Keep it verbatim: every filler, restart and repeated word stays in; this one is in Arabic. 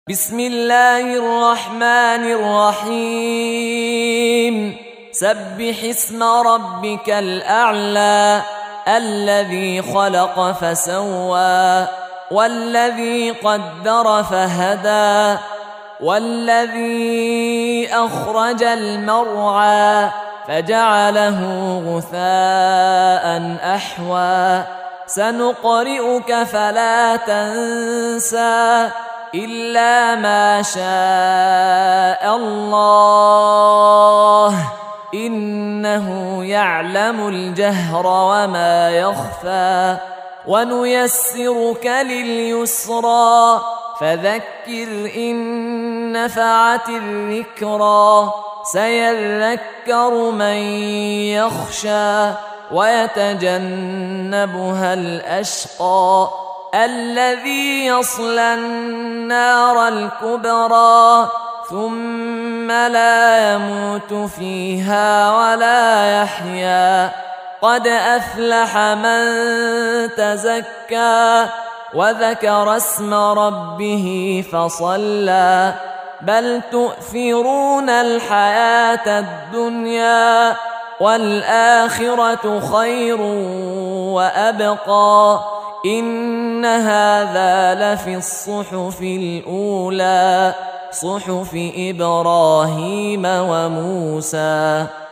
بسم الله الرحمن الرحيم سبح اسم ربك الأعلى الذي خلق فسوى والذي قدر فهدى والذي أخرج المرعى فجعله غثاء أحوى سنقرئك فلا تنسى إلا ما شاء الله إنه يعلم الجهر وما يخفى ونيسرك لليسرى فذكر إن نفعت الذكرى سيذكر من يخشى ويتجنبها الأشقى الذي يصلى النار الكبرى ثم لا يموت فيها ولا يحيا قد أفلح من تزكى وذكر اسم ربه فصلى بل تؤثرون الحياة الدنيا والآخرة خير وأبقى إن هذا لفي الصحف الأولى صحف إبراهيم وموسى.